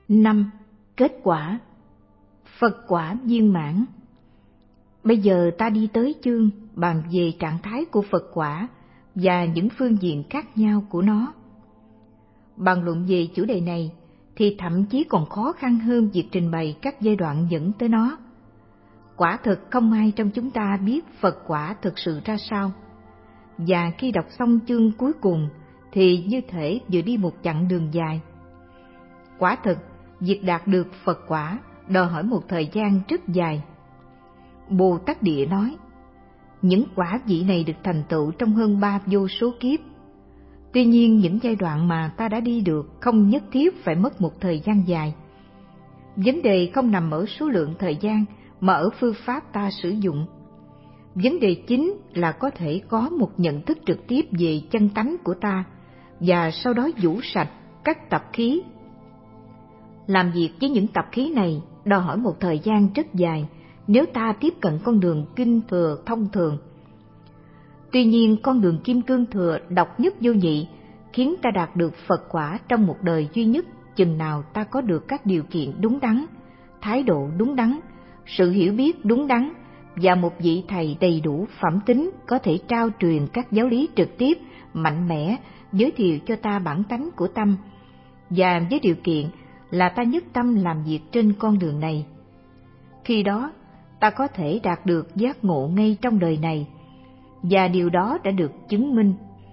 5. Kết quả. Phật quả viên mãn. Bây giờ ta đi tới chương bàn về trạng thái của Phật quả và những phương diện khác nhau của nó. Bàn luận về chủ đề này thì thậm chí còn khó khăn hơn việc trình bày các giai đoạn dẫn tới nó. Quả thực không ai trong chúng ta biết Phật quả thực sự ra sao. Và khi đọc xong chương cuối cùng thì như thể vừa đi một chặng đường dài. Quả thực, việc đạt được Phật quả đòi hỏi một thời gian rất dài. Bồ Tát Địa nói, những quả vị này được thành tựu trong hơn 3 vô số kiếp. Tuy nhiên, những giai đoạn mà ta đã đi được không nhất thiết phải mất một thời gian dài. Vấn đề không nằm ở số lượng thời gian mà ở phương pháp ta sử dụng. Vấn đề chính là có thể có một nhận thức trực tiếp về chân tánh của ta và sau đó vũ sạch các tập khí. Làm việc với những tập khí này đòi hỏi một thời gian rất dài nếu ta tiếp cận con đường kinh thừa thông thường. Tuy nhiên, con đường kim cương thừa độc nhất vô nhị khiến ta đạt được Phật quả trong một đời duy nhất chừng nào ta có được các điều kiện đúng đắn, thái độ đúng đắn, sự hiểu biết đúng đắn và một vị thầy đầy đủ phẩm tính có thể trao truyền các giáo lý trực tiếp, mạnh mẽ, giới thiệu cho ta bản tánh của tâm, và với điều kiện là ta nhất tâm làm việc trên con đường này. Khi đó, ta có thể đạt được giác ngộ ngay trong đời này, và điều đó đã được chứng minh.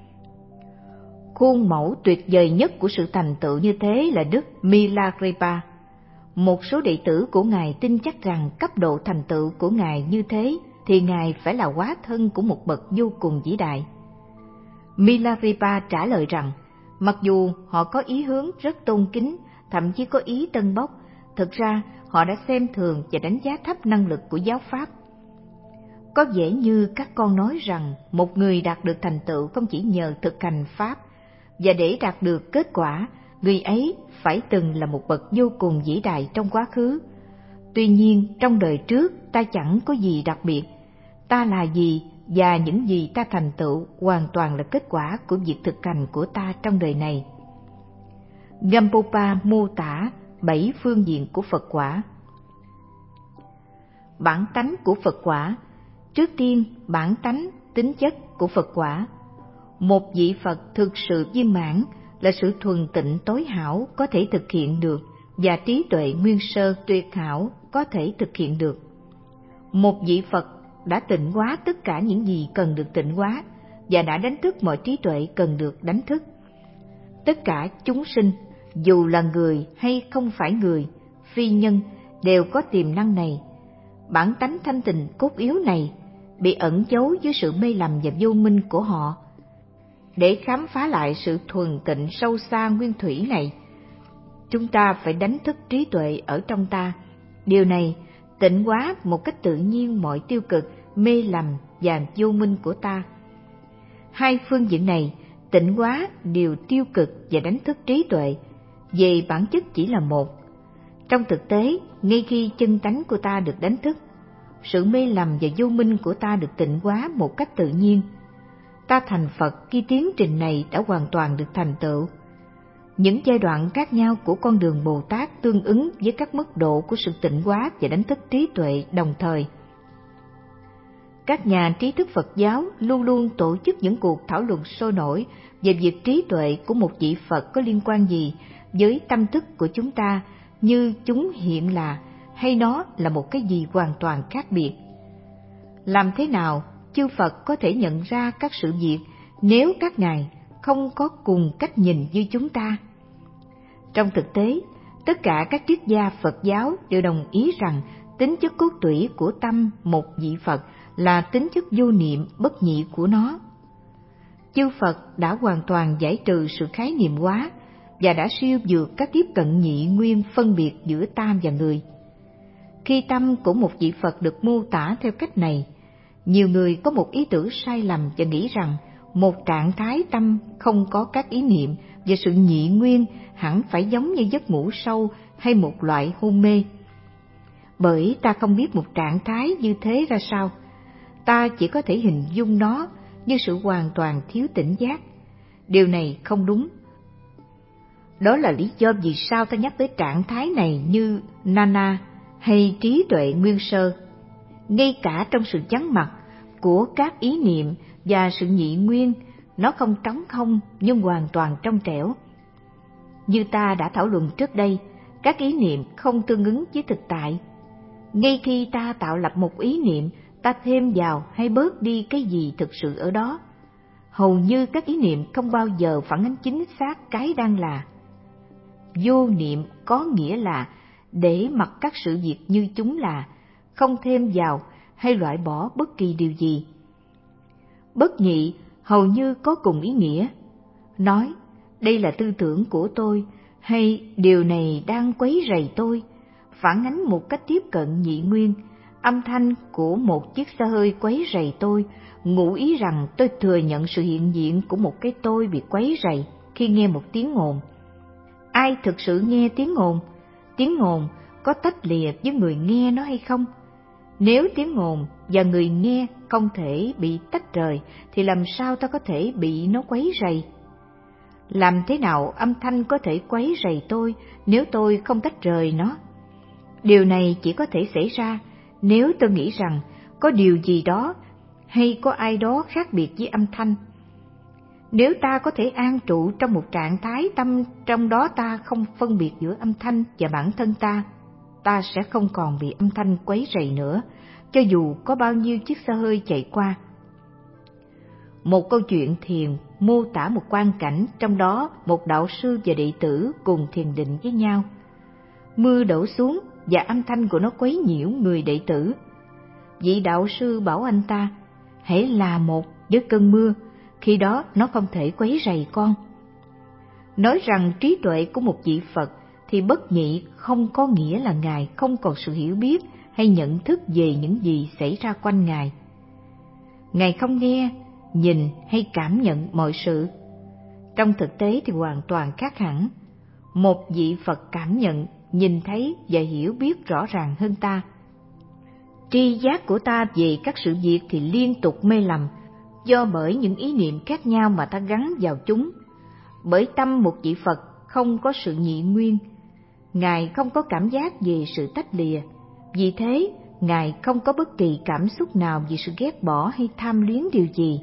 Khuôn mẫu tuyệt vời nhất của sự thành tựu như thế là Đức Milarepa. Một số đệ tử của Ngài tin chắc rằng cấp độ thành tựu của Ngài như thế thì Ngài phải là hóa thân của một bậc vô cùng vĩ đại. Milarepa trả lời rằng, mặc dù họ có ý hướng rất tôn kính, thậm chí có ý tân bốc, thực ra họ đã xem thường và đánh giá thấp năng lực của giáo pháp. Có vẻ như các con nói rằng một người đạt được thành tựu không chỉ nhờ thực hành pháp, và để đạt được kết quả, người ấy phải từng là một bậc vô cùng vĩ đại trong quá khứ. Tuy nhiên, trong đời trước ta chẳng có gì đặc biệt. Ta là gì và những gì ta thành tựu hoàn toàn là kết quả của việc thực hành của ta trong đời này. Gampopa mô tả 7 phương diện của Phật quả. Bản tánh của Phật quả. Trước tiên, bản tánh, tính chất của Phật quả. Một vị Phật thực sự viên mãn là sự thuần tịnh tối hảo có thể thực hiện được và trí tuệ nguyên sơ tuyệt hảo có thể thực hiện được. Một vị Phật đã tịnh hóa tất cả những gì cần được tịnh hóa và đã đánh thức mọi trí tuệ cần được đánh thức. Tất cả chúng sinh, dù là người hay không phải người, phi nhân, đều có tiềm năng này. Bản tánh thanh tịnh cốt yếu này bị ẩn giấu dưới sự mê lầm và vô minh của họ. Để khám phá lại sự thuần tịnh sâu xa nguyên thủy này, chúng ta phải đánh thức trí tuệ ở trong ta. Điều này tịnh hóa một cách tự nhiên mọi tiêu cực, mê lầm và vô minh của ta. Hai phương diện này tịnh hóa điều tiêu cực và đánh thức trí tuệ, về bản chất chỉ là một. Trong thực tế, ngay khi chân tánh của ta được đánh thức, sự mê lầm và vô minh của ta được tịnh hóa một cách tự nhiên. Ta thành Phật khi tiến trình này đã hoàn toàn được thành tựu. Những giai đoạn khác nhau của con đường Bồ Tát tương ứng với các mức độ của sự tịnh hóa và đánh thức trí tuệ đồng thời. Các nhà trí thức Phật giáo luôn luôn tổ chức những cuộc thảo luận sôi nổi về việc trí tuệ của một vị Phật có liên quan gì với tâm thức của chúng ta, như chúng hiện là hay nó là một cái gì hoàn toàn khác biệt. Làm thế nào chư Phật có thể nhận ra các sự việc nếu các ngài không có cùng cách nhìn như chúng ta? Trong thực tế, tất cả các triết gia Phật giáo đều đồng ý rằng tính chất cốt tủy của tâm một vị Phật là tính chất vô niệm bất nhị của nó. Chư Phật đã hoàn toàn giải trừ sự khái niệm hóa và đã siêu vượt các tiếp cận nhị nguyên phân biệt giữa ta và người. Khi tâm của một vị Phật được mô tả theo cách này, nhiều người có một ý tưởng sai lầm và nghĩ rằng một trạng thái tâm không có các ý niệm và sự nhị nguyên hẳn phải giống như giấc ngủ sâu hay một loại hôn mê. Bởi ta không biết một trạng thái như thế ra sao, ta chỉ có thể hình dung nó như sự hoàn toàn thiếu tỉnh giác. Điều này không đúng. Đó là lý do vì sao ta nhắc tới trạng thái này như Nana hay trí tuệ nguyên sơ. Ngay cả trong sự vắng mặt của các ý niệm và sự nhị nguyên, nó không trống không nhưng hoàn toàn trong trẻo. Như ta đã thảo luận trước đây, các ý niệm không tương ứng với thực tại. Ngay khi ta tạo lập một ý niệm, ta thêm vào hay bớt đi cái gì thực sự ở đó. Hầu như các ý niệm không bao giờ phản ánh chính xác cái đang là. Vô niệm có nghĩa là để mặc các sự việc như chúng là, không thêm vào hay loại bỏ bất kỳ điều gì. Bất nhị hầu như có cùng ý nghĩa. Nói, đây là tư tưởng của tôi, hay điều này đang quấy rầy tôi, phản ánh một cách tiếp cận nhị nguyên. Âm thanh của một chiếc xe hơi quấy rầy tôi, ngụ ý rằng tôi thừa nhận sự hiện diện của một cái tôi bị quấy rầy khi nghe một tiếng ồn. Ai thực sự nghe tiếng ồn? Tiếng ồn có tách lìa với người nghe nó hay không? Nếu tiếng ồn và người nghe không thể bị tách rời, thì làm sao ta có thể bị nó quấy rầy? Làm thế nào âm thanh có thể quấy rầy tôi nếu tôi không tách rời nó? Điều này chỉ có thể xảy ra nếu tôi nghĩ rằng có điều gì đó hay có ai đó khác biệt với âm thanh. Nếu ta có thể an trụ trong một trạng thái tâm trong đó ta không phân biệt giữa âm thanh và bản thân ta sẽ không còn bị âm thanh quấy rầy nữa, cho dù có bao nhiêu chiếc xe hơi chạy qua. Một câu chuyện thiền mô tả một quang cảnh, trong đó một đạo sư và đệ tử cùng thiền định với nhau. Mưa đổ xuống và âm thanh của nó quấy nhiễu người đệ tử. Vị đạo sư bảo anh ta, hãy là một với cơn mưa, khi đó nó không thể quấy rầy con. Nói rằng trí tuệ của một vị Phật thì bất nhị không có nghĩa là Ngài không còn sự hiểu biết hay nhận thức về những gì xảy ra quanh Ngài. Ngài không nghe, nhìn hay cảm nhận mọi sự. Trong thực tế thì hoàn toàn khác hẳn. Một vị Phật cảm nhận, nhìn thấy và hiểu biết rõ ràng hơn ta. Tri giác của ta về các sự việc thì liên tục mê lầm, do bởi những ý niệm khác nhau mà ta gắn vào chúng. Bởi tâm một vị Phật không có sự nhị nguyên, Ngài không có cảm giác về sự tách lìa, vì thế Ngài không có bất kỳ cảm xúc nào về sự ghét bỏ hay tham luyến điều gì.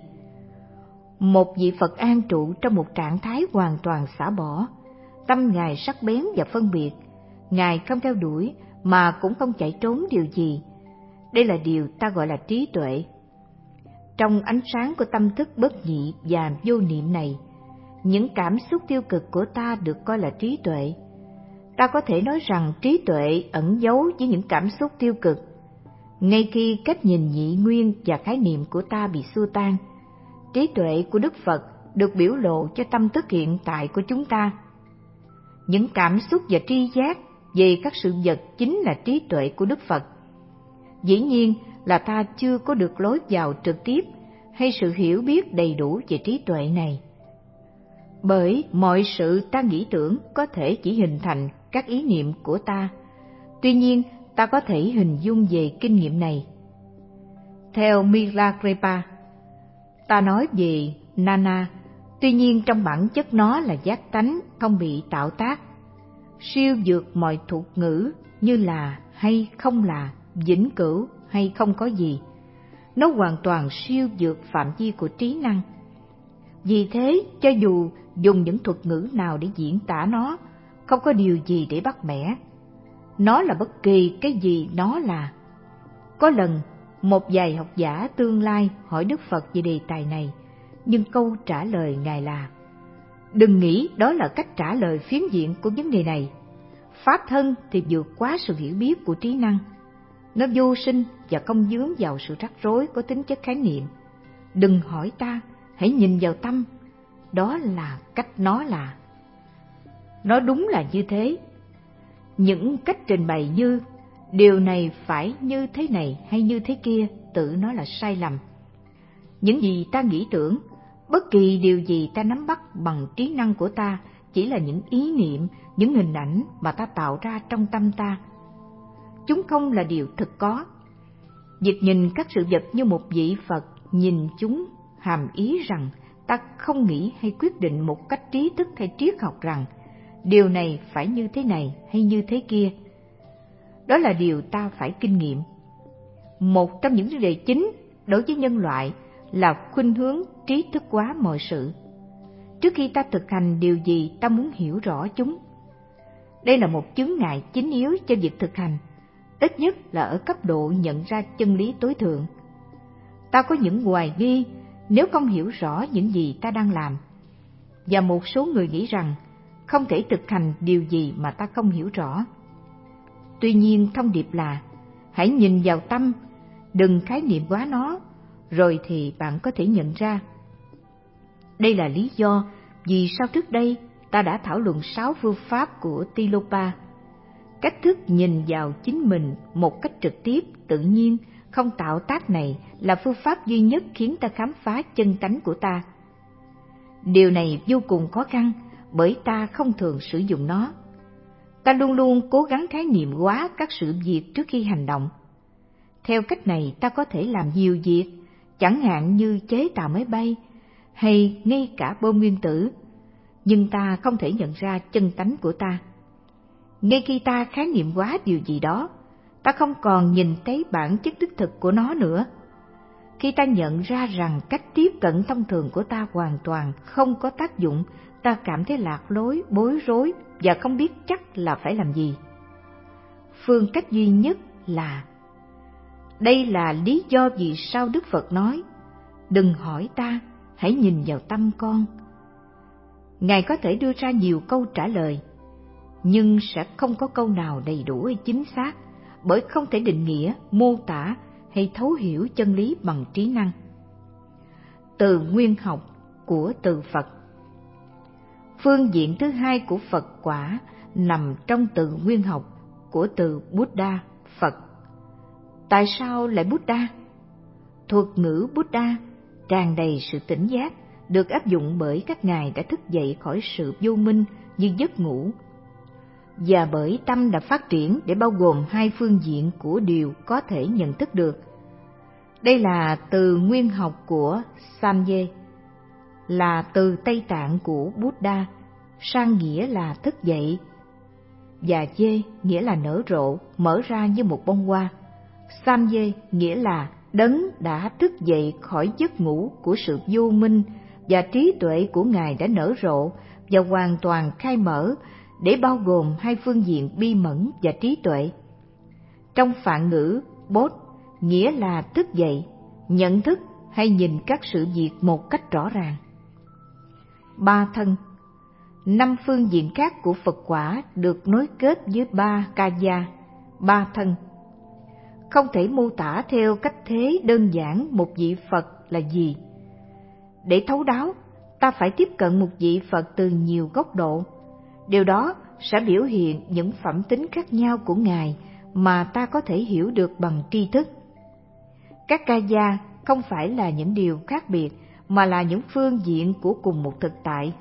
Một vị Phật an trụ trong một trạng thái hoàn toàn xả bỏ, tâm Ngài sắc bén và phân biệt, Ngài không theo đuổi mà cũng không chạy trốn điều gì. Đây là điều ta gọi là trí tuệ. Trong ánh sáng của tâm thức bất nhị và vô niệm này, những cảm xúc tiêu cực của ta được coi là trí tuệ. Ta có thể nói rằng trí tuệ ẩn giấu với những cảm xúc tiêu cực. Ngay khi cách nhìn nhị nguyên và khái niệm của ta bị xua tan, trí tuệ của Đức Phật được biểu lộ cho tâm thức hiện tại của chúng ta. Những cảm xúc và tri giác về các sự vật chính là trí tuệ của Đức Phật. Dĩ nhiên là ta chưa có được lối vào trực tiếp hay sự hiểu biết đầy đủ về trí tuệ này. Bởi mọi sự ta nghĩ tưởng có thể chỉ hình thành các ý niệm của ta. Tuy nhiên, ta có thể hình dung về kinh nghiệm này. Theo Milarepa, ta nói về Nana, tuy nhiên trong bản chất nó là giác tánh không bị tạo tác, siêu vượt mọi thuật ngữ như là hay không là, vĩnh cửu hay không có gì. Nó hoàn toàn siêu vượt phạm vi của trí năng. Vì thế, cho dù dùng những thuật ngữ nào để diễn tả nó, không có điều gì để bắt bẻ. Nó là bất kỳ cái gì nó là. Có lần, một vài học giả tương lai hỏi Đức Phật về đề tài này, nhưng câu trả lời Ngài là: đừng nghĩ đó là cách trả lời phiến diện của vấn đề này. Pháp thân thì vượt quá sự hiểu biết của trí năng. Nó vô sinh và không vướng vào sự rắc rối có tính chất khái niệm. Đừng hỏi ta, hãy nhìn vào tâm. Đó là cách nó là. Nó đúng là như thế. Những cách trình bày như điều này phải như thế này hay như thế kia tự nó là sai lầm. Những gì ta nghĩ tưởng, bất kỳ điều gì ta nắm bắt bằng trí năng của ta chỉ là những ý niệm, những hình ảnh mà ta tạo ra trong tâm ta. Chúng không là điều thực có. Việc nhìn các sự vật như một vị Phật nhìn chúng hàm ý rằng ta không nghĩ hay quyết định một cách trí thức hay triết học rằng điều này phải như thế này hay như thế kia. Đó là điều ta phải kinh nghiệm. Một trong những vấn đề chính đối với nhân loại là khuynh hướng trí thức hóa mọi sự. Trước khi ta thực hành điều gì, ta muốn hiểu rõ chúng. Đây là một chướng ngại chính yếu cho việc thực hành, ít nhất là ở cấp độ nhận ra chân lý tối thượng. Ta có những hoài nghi nếu không hiểu rõ những gì ta đang làm, và một số người nghĩ rằng không thể thực hành điều gì mà ta không hiểu rõ. Tuy nhiên, thông điệp là hãy nhìn vào tâm, đừng khái niệm hóa nó, rồi thì bạn có thể nhận ra. Đây là lý do vì sao trước đây ta đã thảo luận 6 phương pháp của Tilopa. Cách thức nhìn vào chính mình một cách trực tiếp, tự nhiên, không tạo tác này là phương pháp duy nhất khiến ta khám phá chân tánh của ta. Điều này vô cùng khó khăn bởi ta không thường sử dụng nó. Ta luôn luôn cố gắng khái niệm hóa các sự việc trước khi hành động. Theo cách này ta có thể làm nhiều việc, chẳng hạn như chế tạo máy bay hay ngay cả bom nguyên tử, nhưng ta không thể nhận ra chân tánh của ta. Ngay khi ta khái niệm hóa điều gì đó, ta không còn nhìn thấy bản chất đích thực của nó nữa. Khi ta nhận ra rằng cách tiếp cận thông thường của ta hoàn toàn không có tác dụng, ta cảm thấy lạc lối, bối rối và không biết chắc là phải làm gì. Phương cách duy nhất là: đây là lý do vì sao Đức Phật nói, đừng hỏi ta, hãy nhìn vào tâm con. Ngài có thể đưa ra nhiều câu trả lời, nhưng sẽ không có câu nào đầy đủ hay chính xác, bởi không thể định nghĩa, mô tả hay thấu hiểu chân lý bằng trí năng. Từ nguyên học của từ Phật. Phương diện thứ hai của Phật quả nằm trong từ nguyên học của từ Buddha, Phật. Tại sao lại Buddha? Thuật ngữ Buddha tràn đầy sự tỉnh giác, được áp dụng bởi các ngài đã thức dậy khỏi sự vô minh như giấc ngủ, và bởi tâm đã phát triển để bao gồm hai phương diện của điều có thể nhận thức được. Đây là từ nguyên học của Samye, là từ Tây Tạng của Buddha, sang nghĩa là thức dậy, và Ye nghĩa là nở rộ, mở ra như một bông hoa. Samye nghĩa là đấng đã thức dậy khỏi giấc ngủ của sự vô minh, và trí tuệ của Ngài đã nở rộ và hoàn toàn khai mở để bao gồm hai phương diện bi mẫn và trí tuệ. Trong Phạn ngữ, Bốt nghĩa là thức dậy, nhận thức hay nhìn các sự việc một cách rõ ràng. Ba thân. 5 phương diện khác của Phật quả được nối kết với ba kaya, ba thân. Không thể mô tả theo cách thế đơn giản một vị Phật là gì. Để thấu đáo, ta phải tiếp cận một vị Phật từ nhiều góc độ. Điều đó sẽ biểu hiện những phẩm tính khác nhau của Ngài mà ta có thể hiểu được bằng tri thức. Các kaya không phải là những điều khác biệt, mà là những phương diện của cùng một thực tại.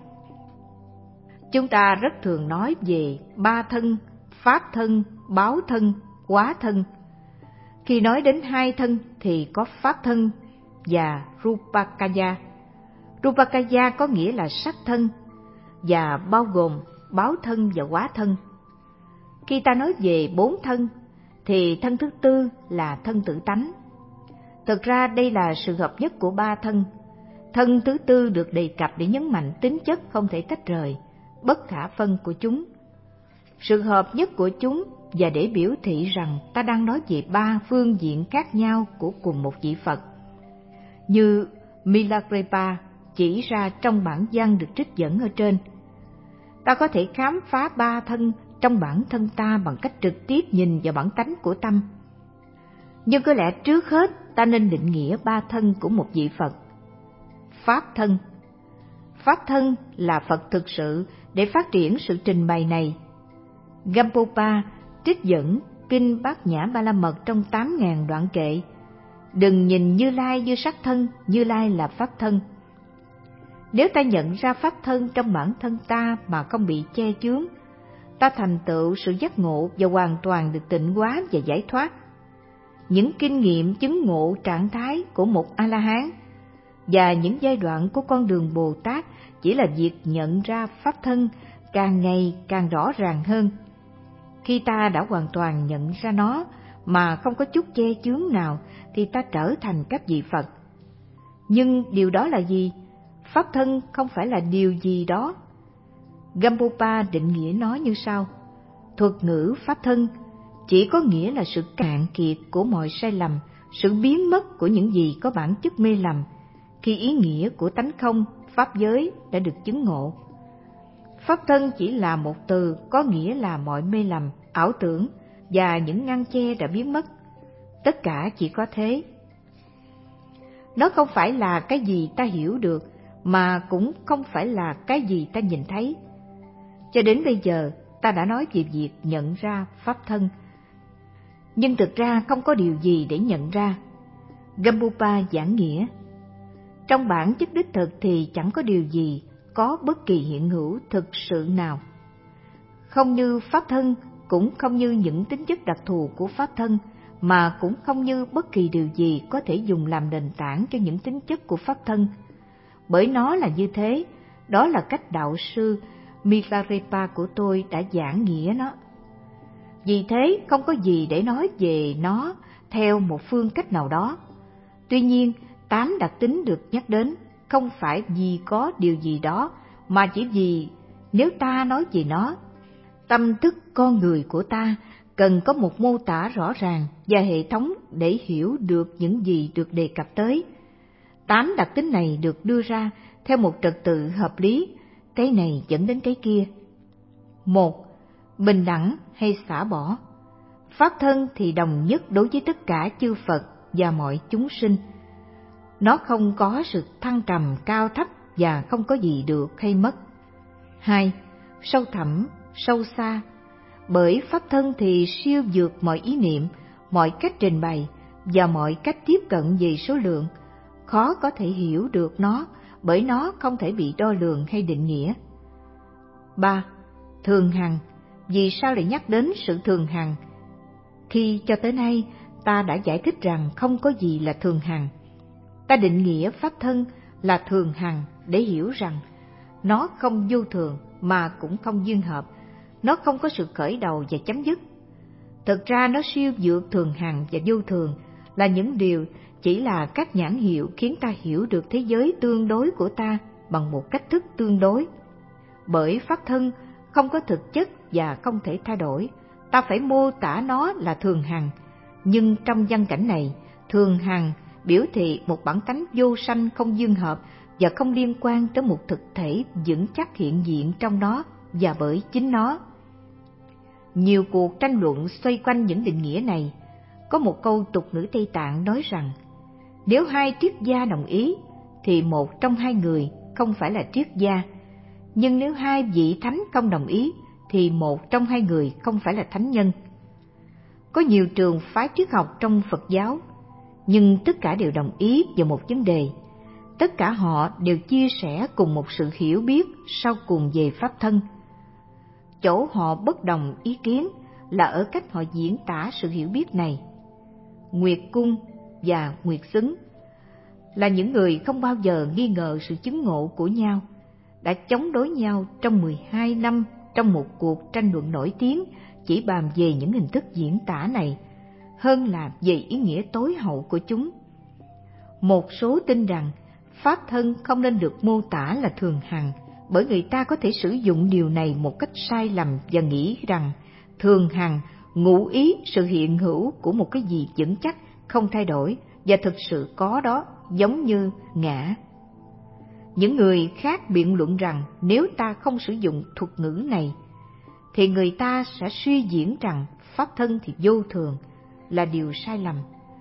Chúng ta rất thường nói về ba thân, pháp thân, báo thân, hóa thân. Khi nói đến hai thân thì có pháp thân và rupakaya. Rupakaya có nghĩa là sắc thân và bao gồm báo thân và hóa thân. Khi ta nói về 4 thân thì thân thứ tư là thân tự tánh. Thực ra đây là sự hợp nhất của 3 thân. Thân thứ tư được đề cập để nhấn mạnh tính chất không thể tách rời, bất khả phân của chúng. Sự hợp nhất của chúng và để biểu thị rằng ta đang nói về 3 phương diện khác nhau của cùng một vị Phật. Như Milarepa chỉ ra trong bản văn được trích dẫn ở trên. Ta có thể khám phá 3 thân trong bản thân ta bằng cách trực tiếp nhìn vào bản tánh của tâm. Nhưng có lẽ trước hết ta nên định nghĩa 3 thân của một vị Phật. Pháp thân. Pháp thân là Phật thực sự để phát triển sự trình bày này. Gampopa trích dẫn Kinh Bát Nhã Ba La Mật trong 8.000 đoạn kệ. Đừng nhìn Như Lai như sắc thân, Như Lai là pháp thân. Nếu ta nhận ra pháp thân trong bản thân ta mà không bị che chướng, ta thành tựu sự giác ngộ và hoàn toàn được tịnh hóa và giải thoát. Những kinh nghiệm chứng ngộ trạng thái của một A-la-hán và những giai đoạn của con đường Bồ Tát chỉ là việc nhận ra pháp thân càng ngày càng rõ ràng hơn. Khi ta đã hoàn toàn nhận ra nó mà không có chút che chướng nào thì ta trở thành các vị Phật. Nhưng điều đó là gì? Pháp thân không phải là điều gì đó. Gampopa định nghĩa nó như sau: thuật ngữ pháp thân chỉ có nghĩa là sự cạn kiệt của mọi sai lầm, sự biến mất của những gì có bản chất mê lầm, khi ý nghĩa của tánh không, pháp giới đã được chứng ngộ. Pháp thân chỉ là một từ có nghĩa là mọi mê lầm, ảo tưởng và những ngăn che đã biến mất. Tất cả chỉ có thế. Nó không phải là cái gì ta hiểu được, mà cũng không phải là cái gì ta nhìn thấy. Cho đến bây giờ, ta đã nói về việc nhận ra pháp thân. Nhưng thực ra không có điều gì để nhận ra. Gampopa giảng nghĩa: trong bản chất đích thực thì chẳng có điều gì có bất kỳ hiện hữu thực sự nào. Không như pháp thân, cũng không như những tính chất đặc thù của pháp thân, mà cũng không như bất kỳ điều gì có thể dùng làm nền tảng cho những tính chất của pháp thân. Bởi nó là như thế, đó là cách đạo sư Milarepa của tôi đã giảng nghĩa nó. Vì thế không có gì để nói về nó theo một phương cách nào đó. Tuy nhiên, 8 đặc tính được nhắc đến không phải vì có điều gì đó, mà chỉ vì nếu ta nói về nó, tâm thức con người của ta cần có một mô tả rõ ràng và hệ thống để hiểu được những gì được đề cập tới. 8 đặc tính này được đưa ra theo một trật tự hợp lý, cái này dẫn đến cái kia. 1. Bình đẳng hay xả bỏ. Pháp thân thì đồng nhất đối với tất cả chư Phật và mọi chúng sinh. Nó không có sự thăng trầm cao thấp và không có gì được hay mất. 2. Sâu thẳm, sâu xa. Bởi pháp thân thì siêu vượt mọi ý niệm, mọi cách trình bày và mọi cách tiếp cận về số lượng. Khó có thể hiểu được nó bởi nó không thể bị đo lường hay định nghĩa. 3. Thường hằng. Vì sao lại nhắc đến sự thường hằng khi cho tới nay ta đã giải thích rằng không có gì là thường hằng? Ta định nghĩa pháp thân là thường hằng để hiểu rằng nó không vô thường mà cũng không duyên hợp, nó không có sự khởi đầu và chấm dứt. Thực ra nó siêu vượt thường hằng và vô thường là những điều chỉ là các nhãn hiệu khiến ta hiểu được thế giới tương đối của ta bằng một cách thức tương đối. Bởi pháp thân không có thực chất và không thể thay đổi, ta phải mô tả nó là thường hằng. Nhưng trong văn cảnh này, thường hằng biểu thị một bản tánh vô sanh không duyên hợp và không liên quan tới một thực thể vững chắc hiện diện trong nó và bởi chính nó. Nhiều cuộc tranh luận xoay quanh những định nghĩa này. Có một câu tục ngữ Tây Tạng nói rằng, nếu hai triết gia đồng ý, thì một trong hai người không phải là triết gia. Nhưng nếu hai vị thánh không đồng ý, thì một trong hai người không phải là thánh nhân. Có nhiều trường phái triết học trong Phật giáo, nhưng tất cả đều đồng ý về một vấn đề. Tất cả họ đều chia sẻ cùng một sự hiểu biết sau cùng về pháp thân. Chỗ họ bất đồng ý kiến là ở cách họ diễn tả sự hiểu biết này. Nguyệt Cung và Nguyệt Xứng là những người không bao giờ nghi ngờ sự chứng ngộ của nhau, đã chống đối nhau trong 12 năm trong một cuộc tranh luận nổi tiếng chỉ bàn về những hình thức diễn tả này, hơn là về ý nghĩa tối hậu của chúng. Một số tin rằng pháp thân không nên được mô tả là thường hằng, bởi người ta có thể sử dụng điều này một cách sai lầm và nghĩ rằng thường hằng ngụ ý sự hiện hữu của một cái gì vững chắc, không thay đổi và thực sự có đó, giống như ngã. Những người khác biện luận rằng nếu ta không sử dụng thuật ngữ này, thì người ta sẽ suy diễn rằng pháp thân thì vô thường, là điều sai lầm.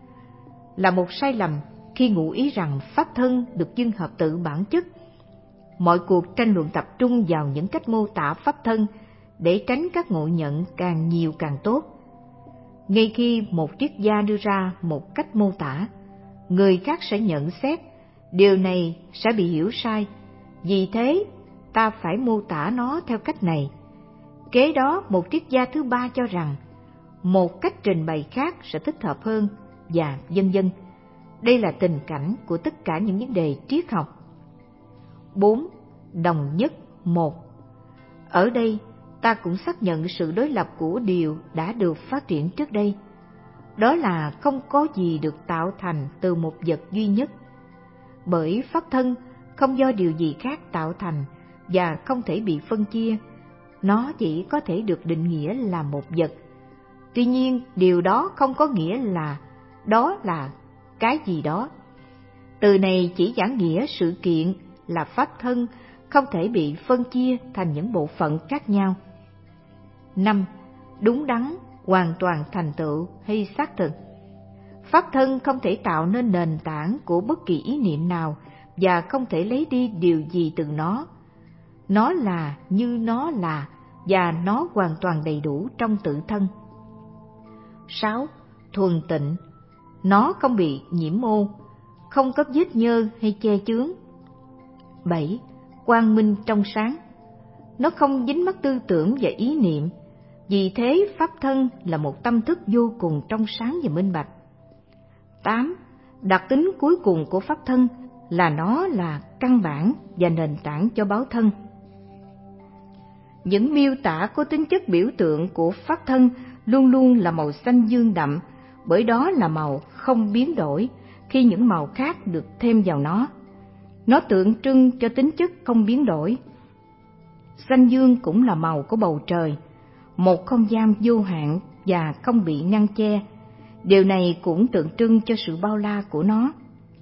Là một sai lầm khi ngụ ý rằng pháp thân được dưng hợp tự bản chất. Mọi cuộc tranh luận tập trung vào những cách mô tả pháp thân để tránh các ngộ nhận càng nhiều càng tốt. Ngay khi một triết gia đưa ra một cách mô tả, người khác sẽ nhận xét điều này sẽ bị hiểu sai, vì thế ta phải mô tả nó theo cách này. Kế đó một triết gia thứ ba cho rằng một cách trình bày khác sẽ thích hợp hơn, và vân vân. Đây là tình cảnh của tất cả những vấn đề triết học. 4. Đồng nhất một. Ở đây, ta cũng xác nhận sự đối lập của điều đã được phát triển trước đây. Đó là không có gì được tạo thành từ một vật duy nhất. Bởi pháp thân không do điều gì khác tạo thành và không thể bị phân chia, nó chỉ có thể được định nghĩa là một vật. Tuy nhiên, điều đó không có nghĩa là đó là cái gì đó. Từ này chỉ giảng nghĩa sự kiện là pháp thân không thể bị phân chia thành những bộ phận khác nhau. 5. Đúng đắn, hoàn toàn thành tựu hay xác thực. Pháp thân không thể tạo nên nền tảng của bất kỳ ý niệm nào và không thể lấy đi điều gì từ nó. Nó là như nó là và nó hoàn toàn đầy đủ trong tự thân. 6. Thuần tịnh. Nó không bị nhiễm ô, không có vết nhơ hay che chướng. 7. Quang minh trong sáng. Nó không dính mắc tư tưởng và ý niệm, vì thế pháp thân là một tâm thức vô cùng trong sáng và minh bạch. 8. Đặc tính cuối cùng của pháp thân là nó là căn bản và nền tảng cho báo thân. Những miêu tả có tính chất biểu tượng của pháp thân luôn luôn là màu xanh dương đậm, bởi đó là màu không biến đổi khi những màu khác được thêm vào nó. Nó tượng trưng cho tính chất không biến đổi. Xanh dương cũng là màu của bầu trời, một không gian vô hạn và không bị ngăn che. Điều này cũng tượng trưng cho sự bao la của nó.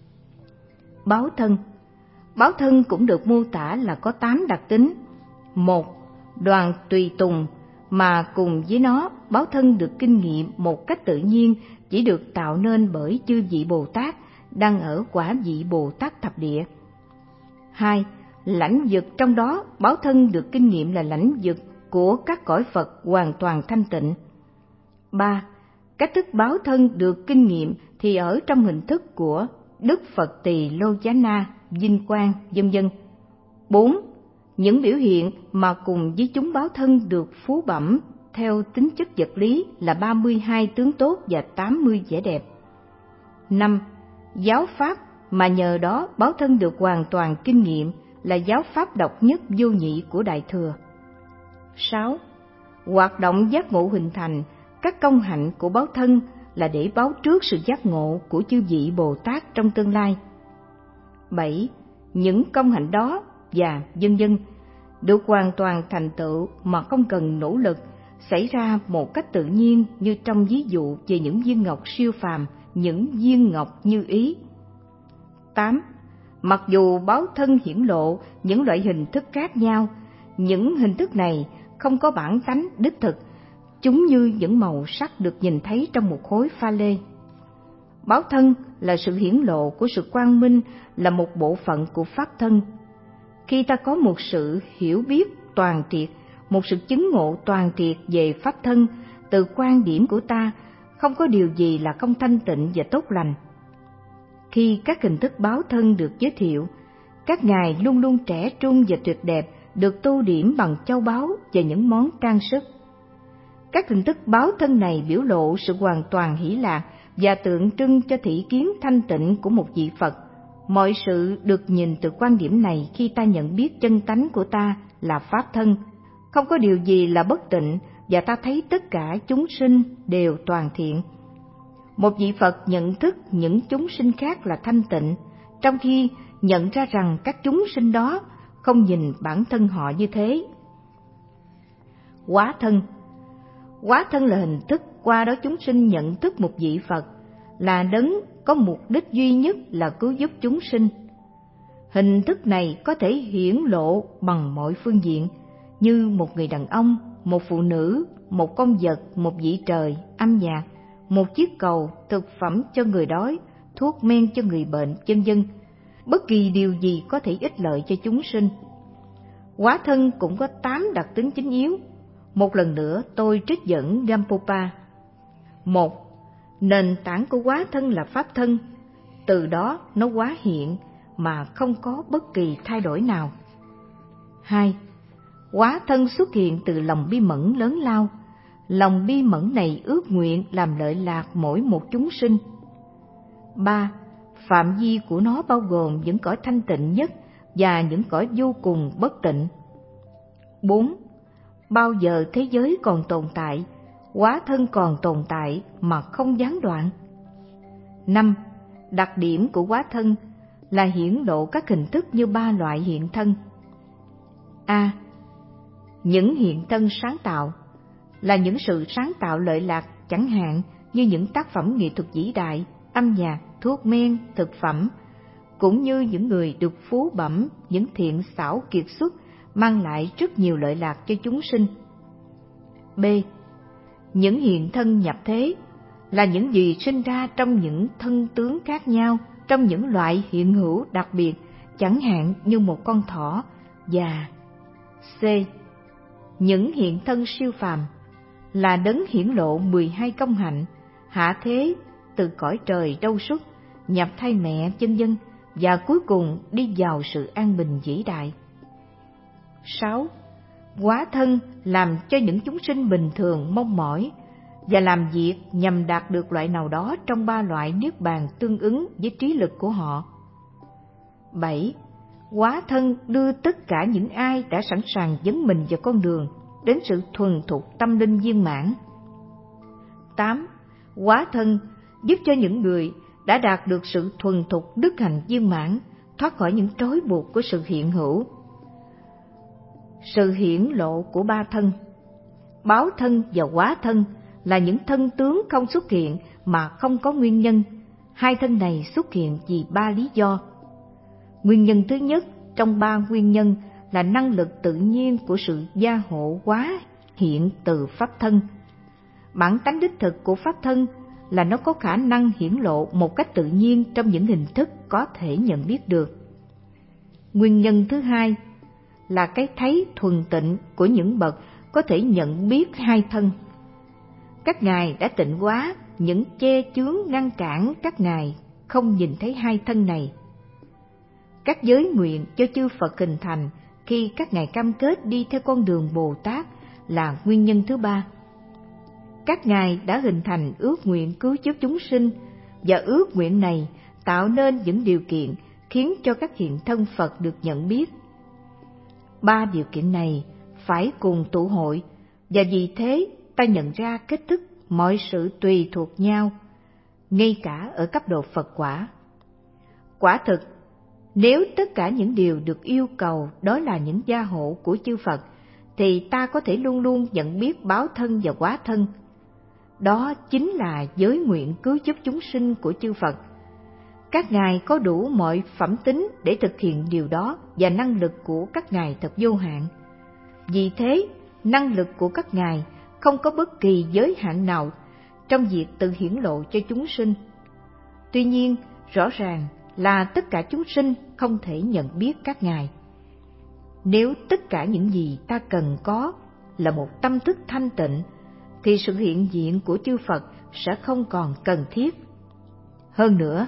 Báo thân. Báo thân cũng được mô tả là có 8 đặc tính. 1. Đoàn tùy tùng, mà cùng với nó, báo thân được kinh nghiệm một cách tự nhiên, chỉ được tạo nên bởi chư vị Bồ Tát đang ở quả vị Bồ Tát thập địa. 2. Lãnh vực, trong đó báo thân được kinh nghiệm là lãnh vực của các cõi Phật hoàn toàn thanh tịnh. 3. Cách thức báo thân được kinh nghiệm thì ở trong hình thức của Đức Phật Tỳ Lô Giá Na, vinh quang, vân vân. 4. Những biểu hiện mà cùng với chúng báo thân được phú bẩm theo tính chất vật lý là 32 tướng tốt và 80 vẻ đẹp. 5. Giáo pháp mà nhờ đó báo thân được hoàn toàn kinh nghiệm là giáo pháp độc nhất vô nhị của Đại Thừa. 6. Hoạt động giác ngộ hình thành các công hạnh của báo thân là để báo trước sự giác ngộ của chư vị Bồ Tát trong tương lai. 7. Những công hạnh đó và vân vân được hoàn toàn thành tựu mà không cần nỗ lực, xảy ra một cách tự nhiên như trong ví dụ về những viên ngọc siêu phàm, những viên ngọc như ý. 8. Mặc dù báo thân hiển lộ những loại hình thức khác nhau, những hình thức này không có bản tánh đích thực, chúng như những màu sắc được nhìn thấy trong một khối pha lê. Báo thân là sự hiển lộ của sự quang minh, là một bộ phận của pháp thân. Khi ta có một sự hiểu biết toàn triệt, một sự chứng ngộ toàn triệt về pháp thân, từ quan điểm của ta, không có điều gì là không thanh tịnh và tốt lành. Khi các hình thức báo thân được giới thiệu, các ngài luôn luôn trẻ trung và tuyệt đẹp, được tô điểm bằng châu báu và những món trang sức. Các hình thức báo thân này biểu lộ sự hoàn toàn hỷ lạc và tượng trưng cho thị kiến thanh tịnh của một vị Phật. Mọi sự được nhìn từ quan điểm này khi ta nhận biết chân tánh của ta là pháp thân, không có điều gì là bất tịnh, và ta thấy tất cả chúng sinh đều toàn thiện. Một vị Phật nhận thức những chúng sinh khác là thanh tịnh, trong khi nhận ra rằng các chúng sinh đó không nhìn bản thân họ như thế. Hóa thân. Hóa thân là hình thức qua đó chúng sinh nhận thức một vị Phật là đấng có mục đích duy nhất là cứu giúp chúng sinh. Hình thức này có thể hiển lộ bằng mọi phương diện, như một người đàn ông, một phụ nữ, một con vật, một vị trời, âm nhạc, một chiếc cầu, thực phẩm cho người đói, thuốc men cho người bệnh, vân vân. Bất kỳ điều gì có thể ích lợi cho chúng sinh. Hóa thân cũng có 8 đặc tính chính yếu. Một lần nữa tôi trích dẫn Gampopa. 1. Nền tảng của hóa thân là pháp thân, từ đó nó hóa hiện mà không có bất kỳ thay đổi nào. 2. Hóa thân xuất hiện từ lòng bi mẫn lớn lao. Lòng bi mẫn này ước nguyện làm lợi lạc mỗi một chúng sinh. 3. Phạm vi của nó bao gồm những cõi thanh tịnh nhất và những cõi vô cùng bất tịnh. 4. bao giờ thế giới còn tồn tại, hóa thân còn tồn tại mà không gián đoạn. 5. Đặc điểm của hóa thân là hiển lộ các hình thức như 3 loại hiện thân. A. Những hiện thân sáng tạo là những sự sáng tạo lợi lạc, chẳng hạn như những tác phẩm nghệ thuật vĩ đại, âm nhạc, thuốc men, thực phẩm, cũng như những người được phú bẩm những thiện xảo kiệt xuất mang lại rất nhiều lợi lạc cho chúng sinh. B. Những hiện thân nhập thế là những gì sinh ra trong những thân tướng khác nhau, trong những loại hiện hữu đặc biệt, chẳng hạn như một con thỏ và C. Những hiện thân siêu phàm là đấng hiển lộ 12 công hạnh, hạ thế từ cõi trời đâu xuất, nhập thai mẹ vân vân, và cuối cùng đi vào sự an bình vĩ đại. 6. Hóa thân làm cho những chúng sinh bình thường mong mỏi và làm việc nhằm đạt được loại nào đó trong 3 loại niết bàn tương ứng với trí lực của họ. 7. Hóa thân đưa tất cả những ai đã sẵn sàng dấn mình vào con đường đến sự thuần thục tâm linh viên mãn. 8. Hóa thân giúp cho những người đã đạt được sự thuần thục đức hạnh viên mãn thoát khỏi những trói buộc của sự hiện hữu. Sự hiển lộ của 3 thân, báo thân và hóa thân, là những thân tướng không xuất hiện mà không có nguyên nhân. 2 thân này xuất hiện vì 3 lý do. Nguyên nhân thứ nhất trong 3 nguyên nhân là năng lực tự nhiên của sự gia hộ hóa hiện từ pháp thân. Bản tánh đích thực của pháp thân là nó có khả năng hiển lộ một cách tự nhiên trong những hình thức có thể nhận biết được. Nguyên nhân thứ hai là cái thấy thuần tịnh của những bậc có thể nhận biết 2 thân. Các ngài đã tịnh hóa những che chướng ngăn cản các ngài không nhìn thấy 2 thân này. Các giới nguyện cho chư Phật hình thành khi các ngài cam kết đi theo con đường Bồ Tát là nguyên nhân thứ ba. Các ngài đã hình thành ước nguyện cứu giúp chúng sinh, và ước nguyện này tạo nên những điều kiện khiến cho các hiện thân Phật được nhận biết. 3 điều kiện này phải cùng tụ hội, và vì thế ta nhận ra kết thức mọi sự tùy thuộc nhau, ngay cả ở cấp độ Phật quả. Quả thực, nếu tất cả những điều được yêu cầu đó là những gia hộ của chư Phật, thì ta có thể luôn luôn nhận biết báo thân và hóa thân. Đó chính là giới nguyện cứu giúp chúng sinh của chư Phật. Các ngài có đủ mọi phẩm tính để thực hiện điều đó, và năng lực của các ngài thật vô hạn. Vì thế, năng lực của các ngài không có bất kỳ giới hạn nào trong việc tự hiển lộ cho chúng sinh. Tuy nhiên, rõ ràng là tất cả chúng sinh không thể nhận biết các ngài. Nếu tất cả những gì ta cần có là một tâm thức thanh tịnh, thì sự hiện diện của chư Phật sẽ không còn cần thiết. Hơn nữa,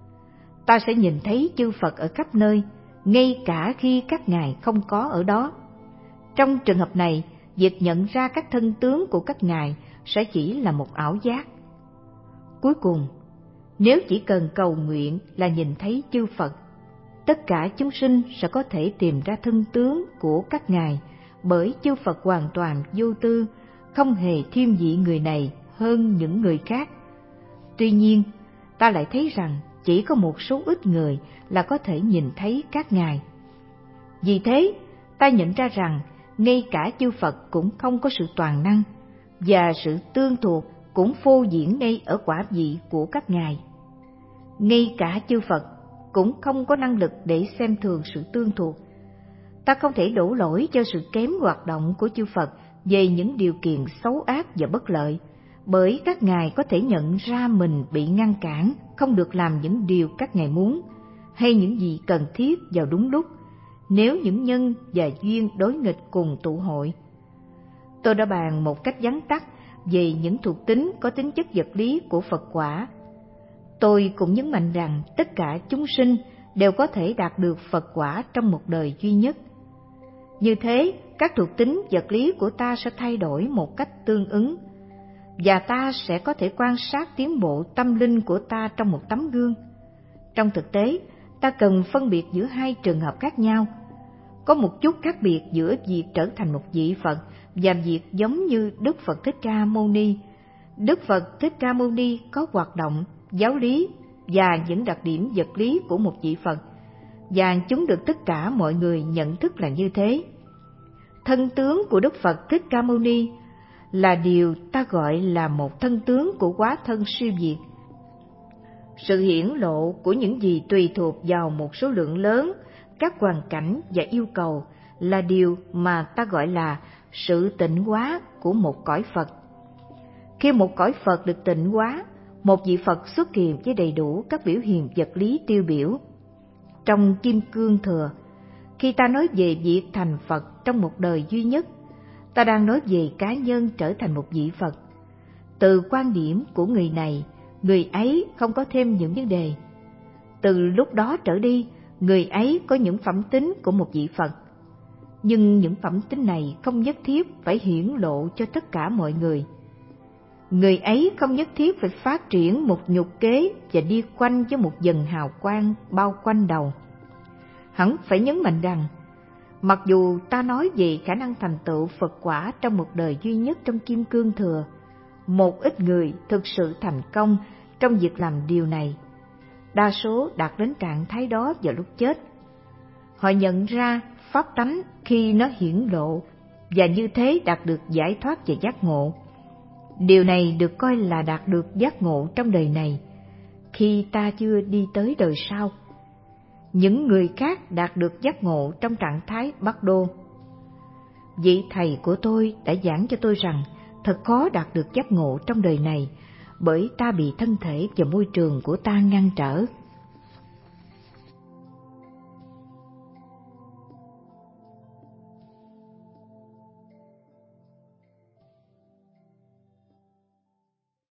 ta sẽ nhìn thấy chư Phật ở khắp nơi, ngay cả khi các ngài không có ở đó. Trong trường hợp này, việc nhận ra các thân tướng của các ngài sẽ chỉ là một ảo giác. Cuối cùng, nếu chỉ cần cầu nguyện là nhìn thấy chư Phật, tất cả chúng sinh sẽ có thể tìm ra thân tướng của các ngài, bởi chư Phật hoàn toàn vô tư, không hề thiên vị người này hơn những người khác. Tuy nhiên, ta lại thấy rằng chỉ có một số ít người là có thể nhìn thấy các ngài. Vì thế, ta nhận ra rằng ngay cả chư Phật cũng không có sự toàn năng, và sự tương thuộc cũng phô diễn ngay ở quả vị của các ngài. Ngay cả chư Phật cũng không có năng lực để xem thường sự tương thuộc. Ta không thể đổ lỗi cho sự kém hoạt động của chư Phật về những điều kiện xấu ác và bất lợi, bởi các ngài có thể nhận ra mình bị ngăn cản, không được làm những điều các ngài muốn, hay những gì cần thiết vào đúng lúc, nếu những nhân và duyên đối nghịch cùng tụ hội. Tôi đã bàn một cách vắn tắt về những thuộc tính có tính chất vật lý của Phật quả. Tôi cũng nhấn mạnh rằng tất cả chúng sinh đều có thể đạt được Phật quả trong một đời duy nhất. Như thế, các thuộc tính vật lý của ta sẽ thay đổi một cách tương ứng, và ta sẽ có thể quan sát tiến bộ tâm linh của ta trong một tấm gương. Trong thực tế, ta cần phân biệt giữa 2 trường hợp khác nhau. Có một chút khác biệt giữa việc trở thành một vị Phật và việc giống như Đức Phật Thích Ca Mâu Ni. Đức Phật Thích Ca Mâu Ni có hoạt động, giáo lý và những đặc điểm vật lý của một vị Phật, và chúng được tất cả mọi người nhận thức là như thế. Thân tướng của Đức Phật Thích Ca Mâu Ni là điều ta gọi là một thân tướng của hóa thân siêu việt. Sự hiển lộ của những gì tùy thuộc vào một số lượng lớn các hoàn cảnh và yêu cầu là điều mà ta gọi là sự tịnh hóa của một cõi Phật. Khi một cõi Phật được tịnh hóa, một vị Phật xuất hiện với đầy đủ các biểu hiện vật lý tiêu biểu. Trong Kim Cương Thừa, khi ta nói về việc thành Phật trong một đời duy nhất, ta đang nói về cá nhân trở thành một vị Phật. Từ quan điểm của người này, người ấy không có thêm những vấn đề. Từ lúc đó trở đi, người ấy có những phẩm tính của một vị Phật. Nhưng những phẩm tính này không nhất thiết phải hiển lộ cho tất cả mọi người. Người ấy không nhất thiết phải phát triển một nhục kế và đi quanh với một dần hào quang bao quanh đầu. Hẳn phải nhấn mạnh rằng, mặc dù ta nói về khả năng thành tựu Phật quả trong một đời duy nhất trong Kim Cương Thừa, một ít người thực sự thành công trong việc làm điều này. Đa số đạt đến trạng thái đó vào lúc chết. Họ nhận ra pháp tánh khi nó hiển lộ và như thế đạt được giải thoát và giác ngộ. Điều này được coi là đạt được giác ngộ trong đời này, khi ta chưa đi tới đời sau. Những người khác đạt được giác ngộ trong trạng thái Bắc Đô. Vị thầy của tôi đã giảng cho tôi rằng thật khó đạt được giác ngộ trong đời này, bởi ta bị thân thể và môi trường của ta ngăn trở.